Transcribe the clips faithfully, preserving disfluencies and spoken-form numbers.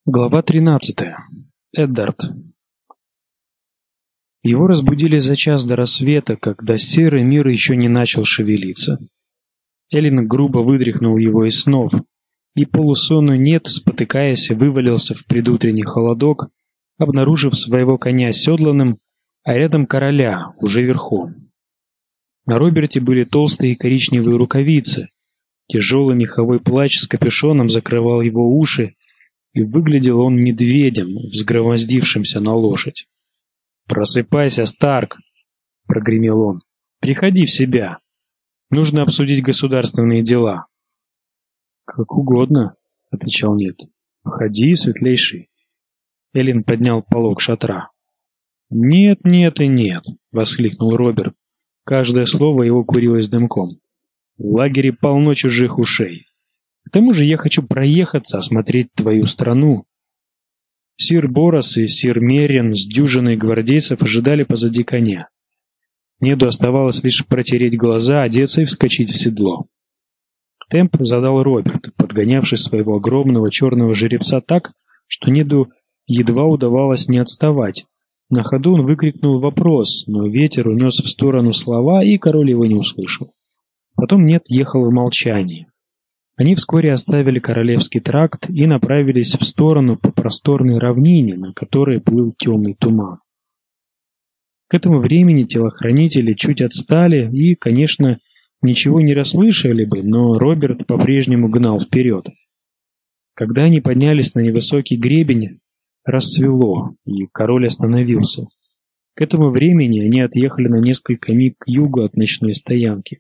Глава тринадцатая. Эддард. Его разбудили за час до рассвета, когда серый мир еще не начал шевелиться. Эллин грубо вытряхнул его из снов, и полусонный Нед, спотыкаясь, вывалился в предутренний холодок, обнаружив своего коня седланным, а рядом короля, уже верхом. На Роберте были толстые коричневые рукавицы, тяжелый меховой плащ с капюшоном закрывал его уши, и выглядел он медведем, взгромоздившимся на лошадь. «Просыпайся, Старк!» — прогремел он. «Приходи в себя. Нужно обсудить государственные дела». «Как угодно», — отвечал Нед. «Входи, светлейший». Эллин поднял полог шатра. «Нет, нет и нет», — воскликнул Роберт. Каждое слово его курилось дымком. «В лагере полно чужих ушей. К тому же я хочу проехаться, осмотреть твою страну». Сир Борос и сир Мерин с дюжиной гвардейцев ожидали позади коня. Неду оставалось лишь протереть глаза, одеться и вскочить в седло. Темп задал Роберт, подгонявший своего огромного черного жеребца так, что Неду едва удавалось не отставать. На ходу он выкрикнул вопрос, но ветер унес в сторону слова, и король его не услышал. Потом Нед ехал в молчании. Они вскоре оставили Королевский тракт и направились в сторону по просторной равнине, на которой плыл темный туман. К этому времени телохранители чуть отстали и, конечно, ничего не расслышали бы, но Роберт по-прежнему гнал вперед. Когда они поднялись на невысокий гребень, рассвело, и король остановился. К этому времени они отъехали на несколько миль к югу от ночной стоянки.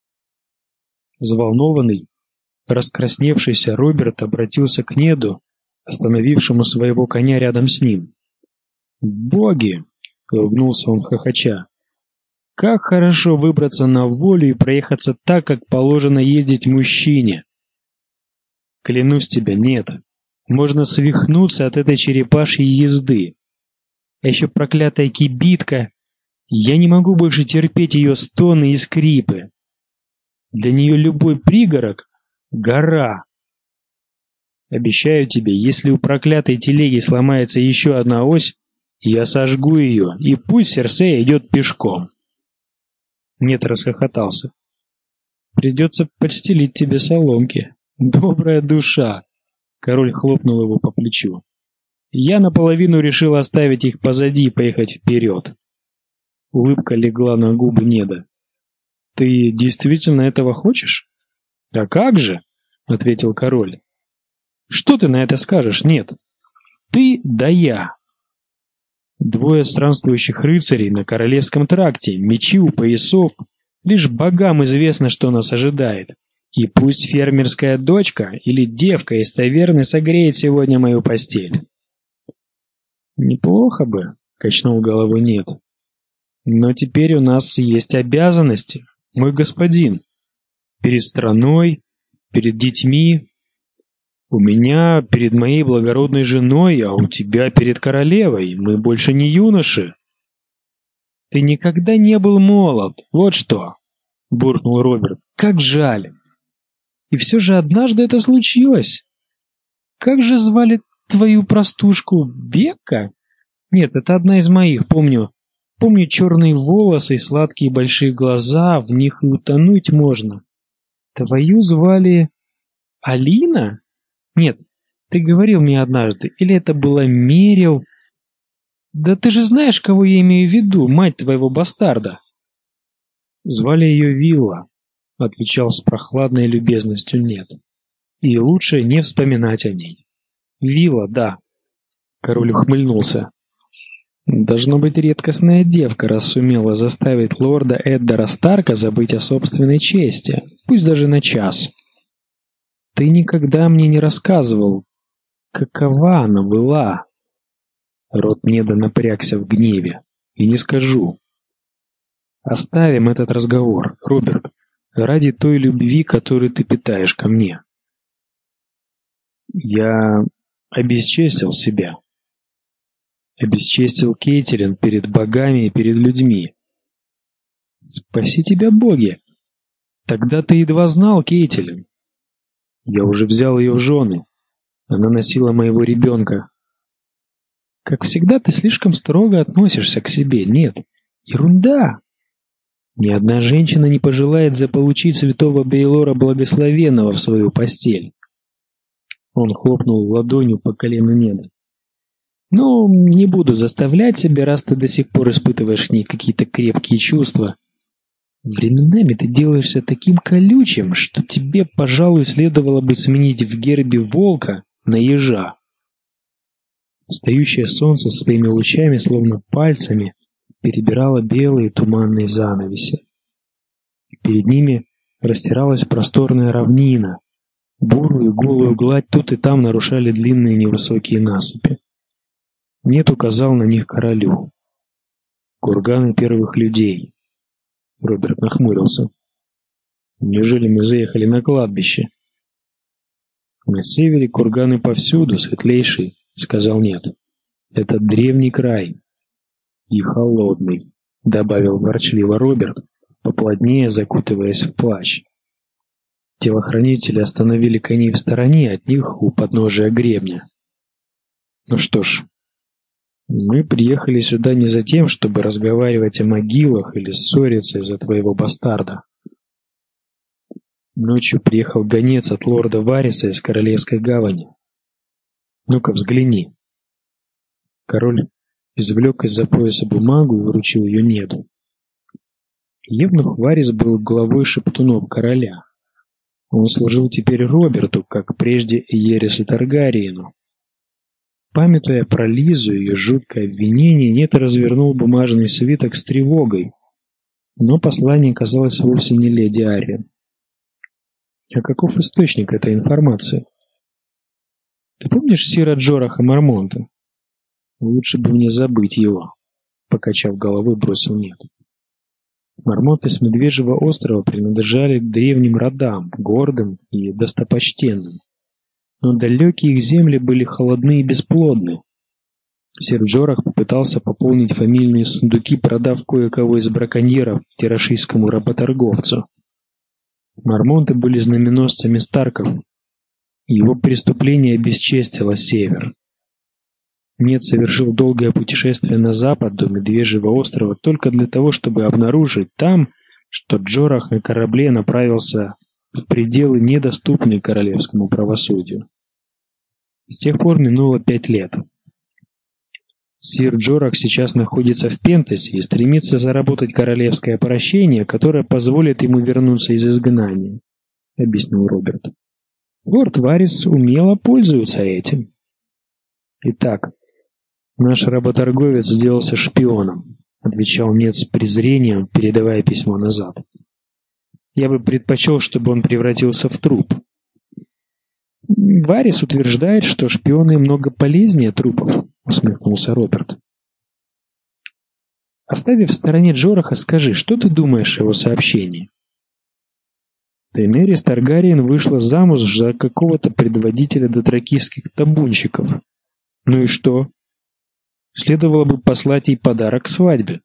Взволнованный, раскрасневшийся Роберт обратился к Неду, остановившему своего коня рядом с ним. «Боги!» — ругнулся он хохоча. «Как хорошо выбраться на волю и проехаться так, как положено ездить мужчине!» «Клянусь тебе, нет, можно свихнуться от этой черепашьей езды. А еще проклятая кибитка, я не могу больше терпеть ее стоны и скрипы. Для нее любой пригорок — гора. Обещаю тебе, если у проклятой телеги сломается еще одна ось, я сожгу ее, и пусть Серсея идет пешком». Нет расхохотался. «Придется подстелить тебе соломки. Добрая душа!» Король хлопнул его по плечу. «Я наполовину решил оставить их позади и поехать вперед». Улыбка легла на губы Неда. «Ты действительно этого хочешь?» «А как же?» — ответил король. «Что ты на это скажешь, Нед? Ты да я. Двое странствующих рыцарей на Королевском тракте, мечи у поясов. Лишь богам известно, что нас ожидает. И пусть фермерская дочка или девка из таверны согреет сегодня мою постель». «Неплохо бы», — качнул головой Нед. «Но теперь у нас есть обязанности, мой господин. Перед страной, перед детьми. У меня перед моей благородной женой, а у тебя перед королевой. Мы больше не юноши». «Ты никогда не был молод, вот что», — буркнул Роберт. «Как жаль. И все же однажды это случилось. Как же звали твою простушку? Бекка? Нет, это одна из моих, помню. Помню черные волосы и сладкие большие глаза, в них и утонуть можно. Твою звали Алина? Нет, ты говорил мне однажды, или это была Мерил? Да ты же знаешь, кого я имею в виду, мать твоего бастарда». «Звали ее Вилла», — отвечал с прохладной любезностью Нед. «И лучше не вспоминать о ней». «Вилла, да». Король ухмыльнулся. «Должно быть редкостная девка, раз сумела заставить лорда Эддара Старка забыть о собственной чести, пусть даже на час. Ты никогда мне не рассказывал, какова она была». Рот Неда напрягся в гневе. «И не скажу. Оставим этот разговор, Роберт, ради той любви, которую ты питаешь ко мне. Я обесчестил себя. Обесчестил Кейтилин перед богами и перед людьми. Спаси тебя, боги! Тогда ты едва знал Кейтилин. Я уже взял ее в жены. Она носила моего ребенка. Как всегда, ты слишком строго относишься к себе. Нет, ерунда. Ни одна женщина не пожелает заполучить святого Бейлора Благословенного в свою постель. Он хлопнул ладонью по колену Неда. Ну, не буду заставлять себя, раз ты до сих пор испытываешь к ней какие-то крепкие чувства. Временами ты делаешься таким колючим, что тебе, пожалуй, следовало бы сменить в гербе волка на ежа. Встающее солнце своими лучами, словно пальцами, перебирало белые туманные занавеси. Перед ними растиралась просторная равнина. Бурую голую гладь тут и там нарушали длинные невысокие насыпи. Нет указал на них королю. Курганы первых людей. Роберт нахмурился. Неужели мы заехали на кладбище? На севере курганы повсюду, светлейший, сказал Нет. Это древний край. И холодный, добавил ворчливо Роберт, поплотнее закутываясь в плащ. Телохранители остановили коней в стороне от них у подножия гребня. Ну что ж, мы приехали сюда не за тем, чтобы разговаривать о могилах или ссориться из-за твоего бастарда. Ночью приехал гонец от лорда Вариса из Королевской гавани. Ну-ка, взгляни. Король извлек из-за пояса бумагу и вручил ее Неду. Евнух Варис был главой шептунов короля. Он служил теперь Роберту, как прежде Иерису Таргариену. Памятуя про Лизу и ее жуткое обвинение, Нет развернул бумажный свиток с тревогой. Но послание казалось вовсе не леди Ариен. А каков источник этой информации? Ты помнишь сира Джораха Мармонта? Лучше бы мне забыть его, покачав головой, бросил Нет. Мармонты с Медвежьего острова принадлежали к древним родам, гордым и достопочтенным. Но далекие их земли были холодны и бесплодны. Сир Джорах попытался пополнить фамильные сундуки, продав кое-кого из браконьеров тирашийскому работорговцу. Мармонты были знаменосцами Старков, и его преступление обесчестило север. Нет совершил долгое путешествие на запад до Медвежьего острова только для того, чтобы обнаружить там, что Джорах на корабле направился в пределы, недоступные королевскому правосудию. С тех пор минуло пять лет. Сир Джорах сейчас находится в Пентасе и стремится заработать королевское прощение, которое позволит ему вернуться из изгнания, объяснил Роберт. Лорд Варис умело пользуется этим. Итак, наш работорговец сделался шпионом, отвечал Нет с презрением, передавая письмо назад. Я бы предпочел, чтобы он превратился в труп. Варис утверждает, что шпионы много полезнее трупов, усмехнулся Роберт. Оставив в стороне Джораха, скажи, что ты думаешь о его сообщении? Дейенерис Таргариен вышла замуж за какого-то предводителя дотракийских табунщиков. Ну и что? Следовало бы послать ей подарок к свадьбе.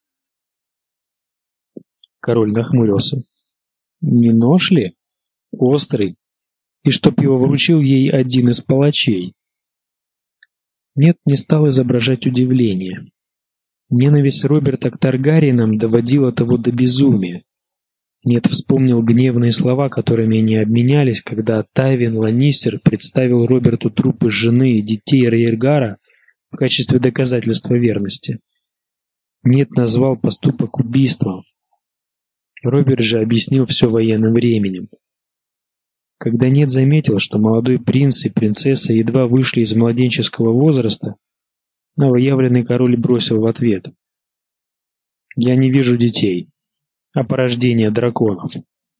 Король нахмурился. Не нож ли? Острый. И чтоб его вручил ей один из палачей. Нет, не стал изображать удивление. Ненависть Роберта к Таргариенам доводила того до безумия. Нет, вспомнил гневные слова, которыми они обменялись, когда Тайвин Ланнистер представил Роберту трупы жены и детей Рейргара в качестве доказательства верности. Нет, назвал поступок убийством. Роберт же объяснил все военным временем. Когда Нет заметил, что молодой принц и принцесса едва вышли из младенческого возраста, новоявленный король бросил в ответ: «Я не вижу детей, а порождение драконов».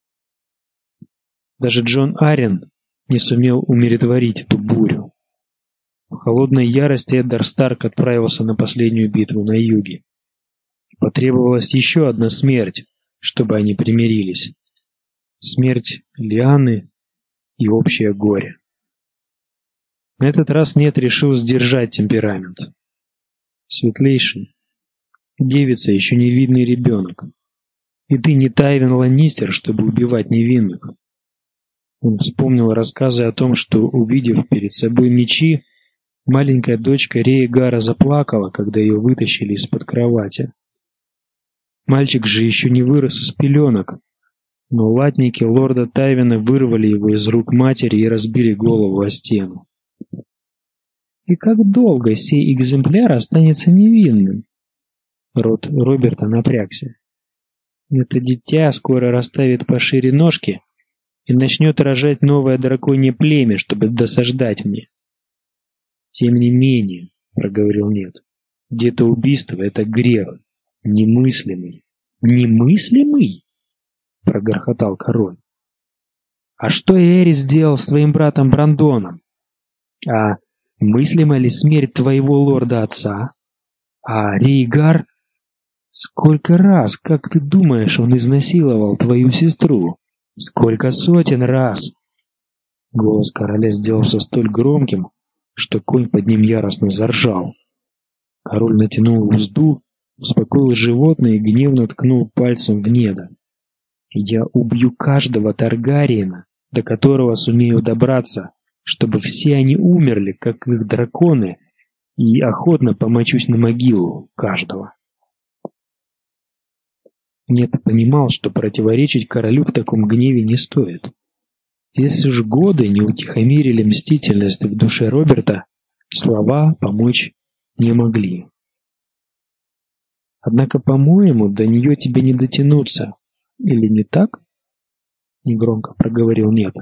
Даже Джон Аррен не сумел умиротворить эту бурю. В холодной ярости Эддар Старк отправился на последнюю битву на юге. Потребовалась еще одна смерть, чтобы они примирились. Смерть Лианы и общее горе. На этот раз Нет решил сдержать темперамент. Светлейший, девица еще невинный ребенок. И ты не Тайвин Ланнистер, чтобы убивать невинных. Он вспомнил рассказы о том, что, увидев перед собой мечи, маленькая дочка Рейгара заплакала, когда ее вытащили из-под кровати. Мальчик же еще не вырос из пеленок, но латники лорда Тайвина вырвали его из рук матери и разбили голову о стену. И как долго сей экземпляр останется невинным? Рот Роберта напрягся. Это дитя скоро расставит пошире ножки и начнет рожать новое драконье племя, чтобы досаждать мне. Тем не менее, проговорил Нет, где-то убийство — это грех, немыслимый. Немыслимый? Прогорхотал король. А что Эрис сделал с твоим братом Брандоном? А мыслима ли смерть твоего лорда-отца? А Рейгар? Сколько раз, как ты думаешь, он изнасиловал твою сестру? Сколько сотен раз? Голос короля сделался столь громким, что конь под ним яростно заржал. Король натянул узду, успокоил животное и гневно ткнул пальцем в небо. Я убью каждого Таргариена, до которого сумею добраться, чтобы все они умерли, как их драконы, и охотно помочусь на могилу каждого. Нет понимал, что противоречить королю в таком гневе не стоит. Если ж годы не утихомирили мстительность в душе Роберта, слова помочь не могли. Однако, по-моему, до нее тебе не дотянуться. Или не так? Негромко проговорил Нет.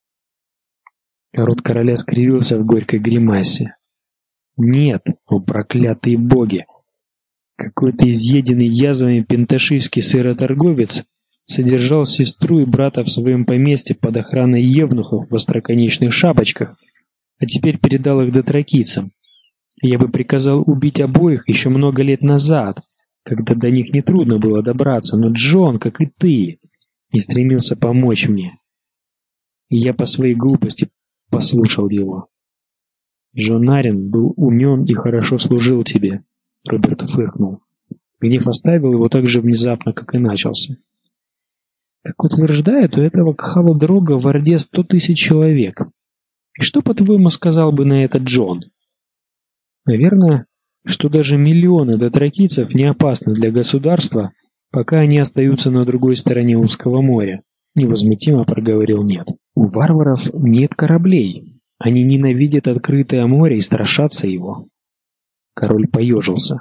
Рот короля скривился в горькой гримасе. Нет, о проклятые боги! Какой-то изъеденный язвами пенташийский сыроторговец содержал сестру и брата в своем поместье под охраной евнухов в остроконечных шапочках, а теперь передал их дотракийцам. Я бы приказал убить обоих еще много лет назад, когда до них нетрудно было добраться, но Джон, как и ты, не стремился помочь мне. И я по своей глупости послушал его. Джон Аррен был умен и хорошо служил тебе. Роберт фыркнул. Гнев оставил его так же внезапно, как и начался. Как утверждают, у этого Кхала Дрога в Орде сто тысяч человек. И что, по-твоему, сказал бы на это Джон? Наверное, что даже миллионы дотракийцев не опасны для государства, пока они остаются на другой стороне узкого моря, невозмутимо проговорил Нет. У варваров нет кораблей. Они ненавидят открытое море и страшатся его. Король поежился.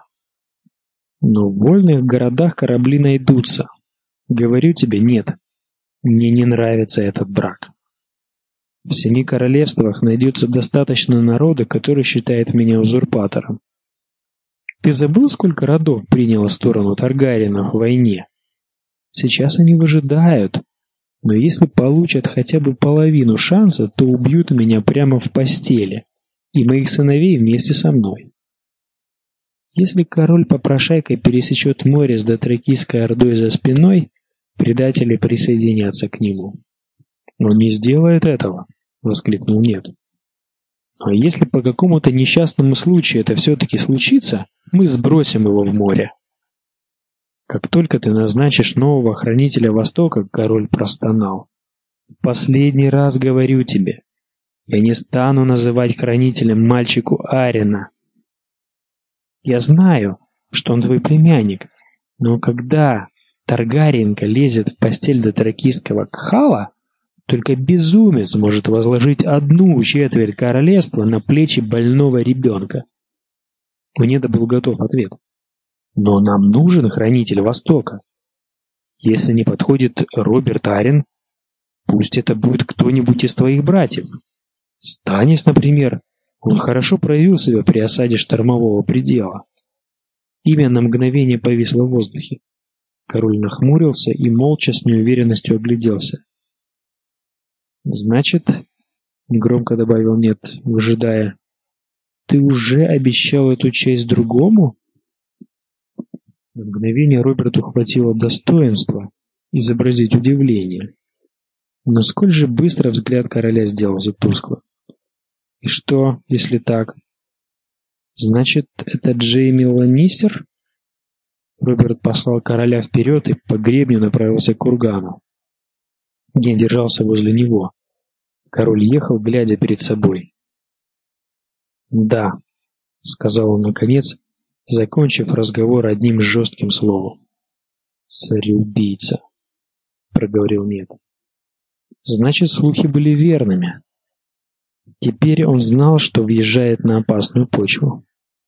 Но в вольных городах корабли найдутся. Говорю тебе, Нет. Мне не нравится этот брак. В семи королевствах найдется достаточно народа, который считает меня узурпатором. Ты забыл, сколько родов приняло сторону Таргариенов в войне? Сейчас они выжидают, но если получат хотя бы половину шанса, то убьют меня прямо в постели, и моих сыновей вместе со мной. Если король-попрошайка пересечет море с дотракийской ордой за спиной, предатели присоединятся к нему. Он не сделает этого, воскликнул Нет. А если по какому-то несчастному случаю это все-таки случится, мы сбросим его в море. Как только ты назначишь нового хранителя Востока, король простонал. Последний раз говорю тебе, я не стану называть хранителем мальчику Аррена. Я знаю, что он твой племянник, но когда Таргариенка лезет в постель дотракийского Кхала, только безумец может возложить одну четверть королевства на плечи больного ребенка. У Неда был готов ответ. Но нам нужен хранитель Востока. Если не подходит Роберт Аррен, пусть это будет кто-нибудь из твоих братьев. Станис, например. Он хорошо проявил себя при осаде штормового предела. Имя на мгновение повисло в воздухе. Король нахмурился и молча с неуверенностью огляделся. «Значит, — негромко добавил Нет, выжидая, — ты уже обещал эту честь другому?» На мгновение Роберту хватило достоинства изобразить удивление. Но сколь же быстро взгляд короля сделался тусклым. «И что, если так? Значит, это Джейми Ланнистер?» Роберт послал короля вперед и по гребню направился к кургану. Нет держался возле него. Король ехал, глядя перед собой. «Да», — сказал он наконец, закончив разговор одним жестким словом. «Цареубийца», — проговорил Нет. Значит, слухи были верными. Теперь он знал, что въезжает на опасную почву.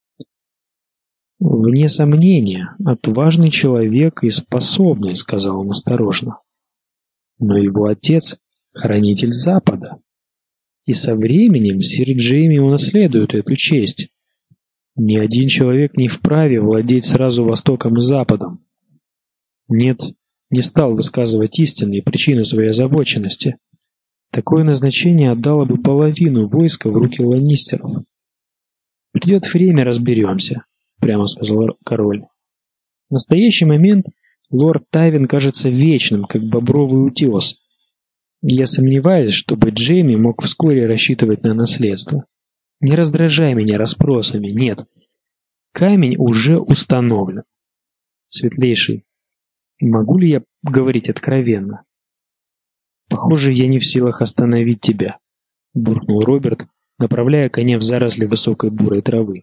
«Вне сомнения, отважный человек и способный», — сказал он осторожно. «Но его отец — хранитель Запада, и со временем сир Джейми унаследует эту честь. Ни один человек не вправе владеть сразу Востоком и Западом». Нет, не стал высказывать истинные причины своей озабоченности. Такое назначение отдало бы половину войска в руки ланнистеров. «Придет время, разберемся», — прямо сказал король. В настоящий момент лорд Тайвин кажется вечным, как бобровый утес. Я сомневаюсь, чтобы Джейми мог вскоре рассчитывать на наследство. Не раздражай меня расспросами, нет. Камень уже установлен. Светлейший, могу ли я говорить откровенно? Похоже, я не в силах остановить тебя, буркнул Роберт, направляя коня в заросли высокой бурой травы.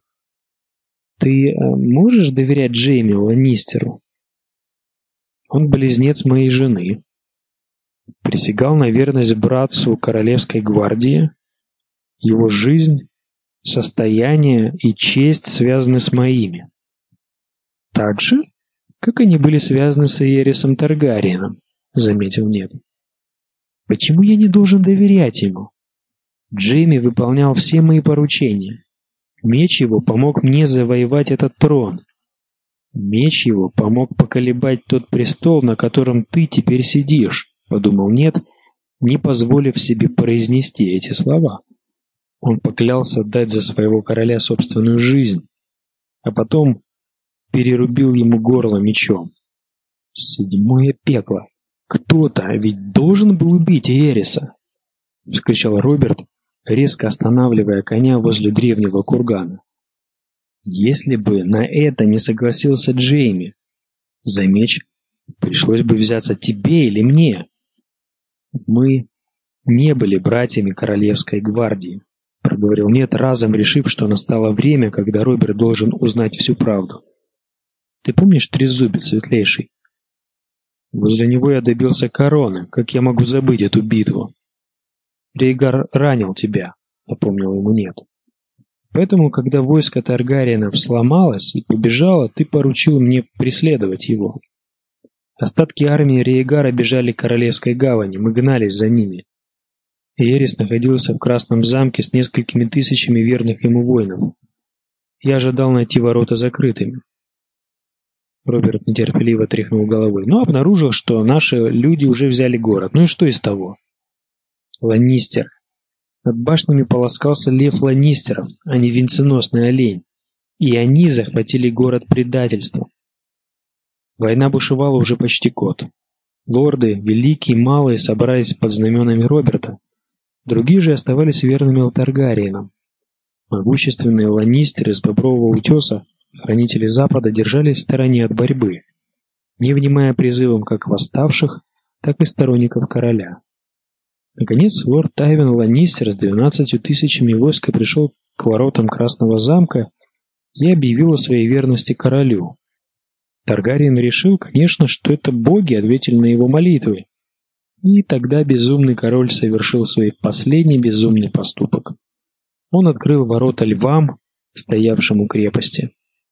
Ты э, можешь доверять Джейми Ланнистеру? Он близнец моей жены. Присягал на верность братцу королевской гвардии. Его жизнь, состояние и честь связаны с моими. Так же, как они были связаны с Эйрисом Таргариеном, заметил Нет. Почему я не должен доверять ему? Джейми выполнял все мои поручения. Меч его помог мне завоевать этот трон. Меч его помог поколебать тот престол, на котором ты теперь сидишь, подумал Нет, не позволив себе произнести эти слова. Он поклялся дать за своего короля собственную жизнь, а потом перерубил ему горло мечом. Седьмое пекло. Кто-то ведь должен был убить Эриса, вскричал Роберт, резко останавливая коня возле древнего кургана. Если бы на это не согласился Джейми, за меч пришлось бы взяться тебе или мне. Мы не были братьями королевской гвардии, проговорил Нет, разом решив, что настало время, когда Роберт должен узнать всю правду. Ты помнишь Трезубец, Светлейший? Возле него я добился короны. Как я могу забыть эту битву? Рейгар ранил тебя, напомнил ему Нет. Поэтому, когда войско Таргариенов сломалось и побежало, ты поручил мне преследовать его. Остатки армии Рейгара бежали к Королевской гавани, мы гнались за ними. Эрис находился в Красном замке с несколькими тысячами верных ему воинов. Я ожидал найти ворота закрытыми. Роберт нетерпеливо тряхнул головой, но обнаружил, что наши люди уже взяли город. Ну и что из того? Ланнистер. Над башнями полоскался лев Ланнистеров, а не венценосный олень. И они захватили город предательством. Война бушевала уже почти год. Лорды, великие и малые, собрались под знаменами Роберта. Другие же оставались верными Таргариенам. Могущественные ланнистеры с Бобрового утеса, хранители Запада, держались в стороне от борьбы, не внимая призывам как восставших, так и сторонников короля. Наконец, лорд Тайвин Ланнистер с двенадцатью тысячами войска пришел к воротам Красного замка и объявил о своей верности королю. Таргариен решил, конечно, что это боги ответили на его молитвы, и тогда безумный король совершил свой последний безумный поступок. Он открыл ворота львам, стоявшим у крепости.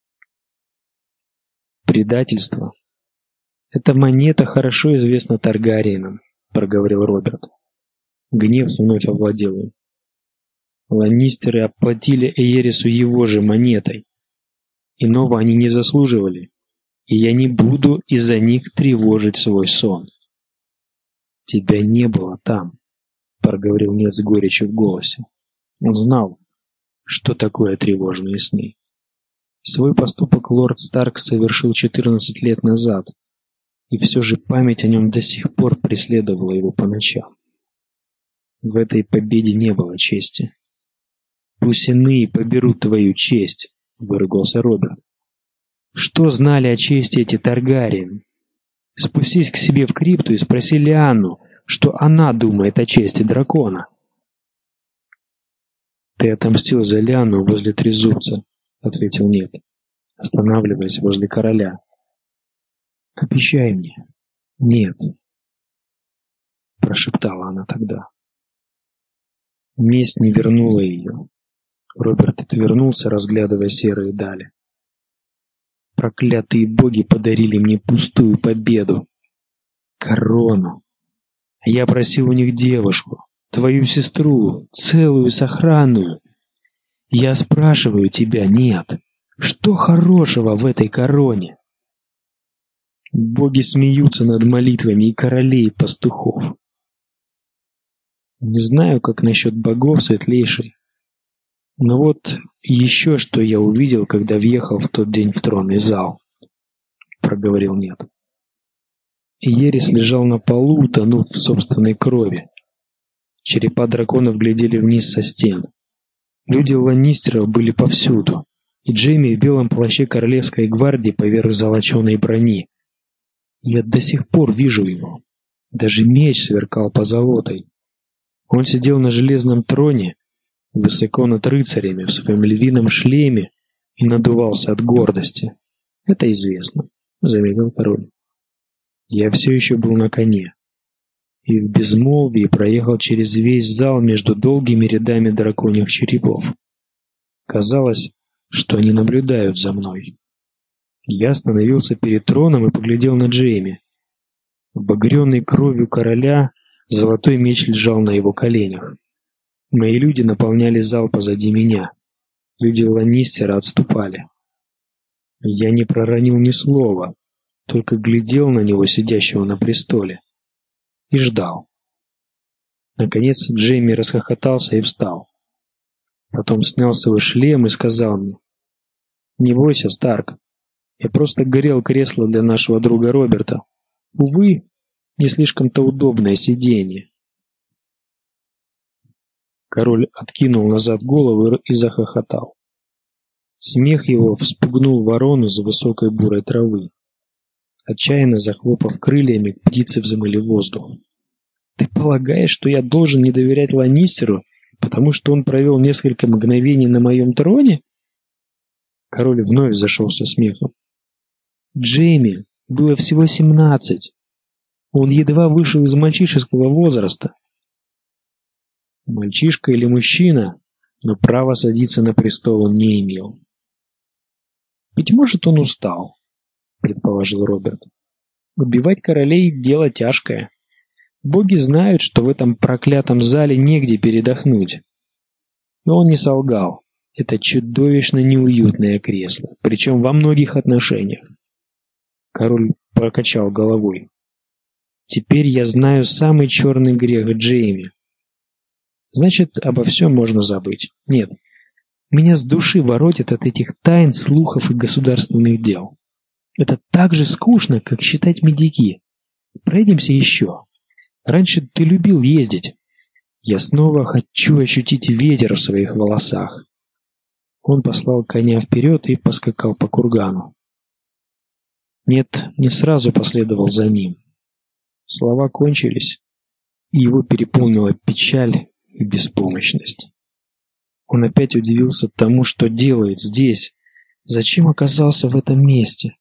Предательство. Эта монета хорошо известна Таргариенам, проговорил Роберт. Гнев вновь овладел им. Ланнистеры оплатили Эйрису его же монетой. Иного они не заслуживали, и я не буду из-за них тревожить свой сон. Тебя не было там, проговорил Нет с горечью в голосе. Он знал, что такое тревожные сны. Свой поступок лорд Старк совершил четырнадцать лет назад, и все же память о нем до сих пор преследовала его по ночам. В этой победе не было чести. «Пусть иные поберут твою честь», — выругался Роберт. «Что знали о чести эти Таргариены? Спустись к себе в крипту и спроси Лианну, что она думает о чести дракона. «Ты отомстил за Лиану возле Трезубца», — ответил Нед, останавливаясь возле короля. «Обещай мне». «Нет», — прошептала она тогда. Месть не вернула ее. Роберт отвернулся, разглядывая серые дали. «Проклятые боги подарили мне пустую победу. Корону. Я просил у них девушку, твою сестру, целую, сохранную. Я спрашиваю тебя, нет, что хорошего в этой короне?» Боги смеются над молитвами и королей, и пастухов. Не знаю, как насчет богов, светлейший. Но вот еще что я увидел, когда въехал в тот день в тронный зал, — проговорил Нед. Ерис лежал на полу, утонув в собственной крови. Черепа драконов глядели вниз со стен. Люди Ланнистеров были повсюду, и Джейми в белом плаще королевской гвардии поверх золоченой брони. Я до сих пор вижу его. Даже меч сверкал позолотой. Он сидел на железном троне, высоко над рыцарями, в своем львином шлеме, и надувался от гордости. «Это известно», — заметил король. Я все еще был на коне, и в безмолвии проехал через весь зал между долгими рядами драконьих черепов. Казалось, что они наблюдают за мной. Я остановился перед троном и поглядел на Джейми. Обогренный кровью короля, золотой меч лежал на его коленях. Мои люди наполняли зал позади меня. Люди Ланнистера отступали. Я не проронил ни слова, только глядел на него, сидящего на престоле, и ждал. Наконец Джейми расхохотался и встал. Потом снял свой шлем и сказал мне: «Не бойся, Старк. Я просто горел кресло для нашего друга Роберта. Увы, не слишком-то удобное сиденье». Король откинул назад голову и захохотал. Смех его вспугнул ворону за высокой бурой травы. Отчаянно захлопав крыльями, птицы взмыли в воздух. «Ты полагаешь, что я должен не доверять Ланнистеру, потому что он провел несколько мгновений на моем троне?» Король вновь зашелся смехом. «Джейми было всего семнадцать. Он едва вышел из мальчишеского возраста. Мальчишка или мужчина, но права садиться на престол он не имел. Быть может, он устал, предположил Роберт. Убивать королей — дело тяжкое. Боги знают, что в этом проклятом зале негде передохнуть. Но он не солгал. Это чудовищно неуютное кресло, причем во многих отношениях. Король покачал головой. Теперь я знаю самый черный грех Джейми. Значит, обо всем можно забыть. Нет, меня с души воротит от этих тайн, слухов и государственных дел. Это так же скучно, как считать медики. Пройдемся еще. Раньше ты любил ездить. Я снова хочу ощутить ветер в своих волосах. Он послал коня вперед и поскакал по кургану. Нет, не сразу последовал за ним. Слова кончились, и его переполнила печаль и беспомощность. Он опять удивился тому, что делает здесь, зачем оказался в этом месте.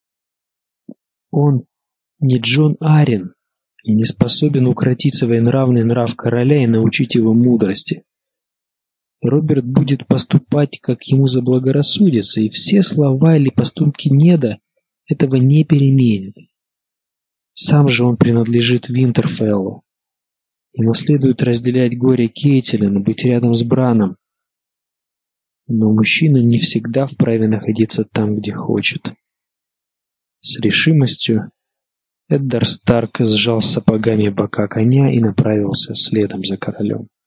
Он не Джон Аррен и не способен укротить своенравный нрав короля и научить его мудрости. Роберт будет поступать, как ему заблагорассудится, и все слова или поступки Неда этого не переменят. Сам же он принадлежит Винтерфеллу. Ему следует разделять горе Кейтилин, быть рядом с Браном. Но мужчина не всегда вправе находиться там, где хочет. С решимостью Эддар Старк сжал сапогами бока коня и направился следом за королем.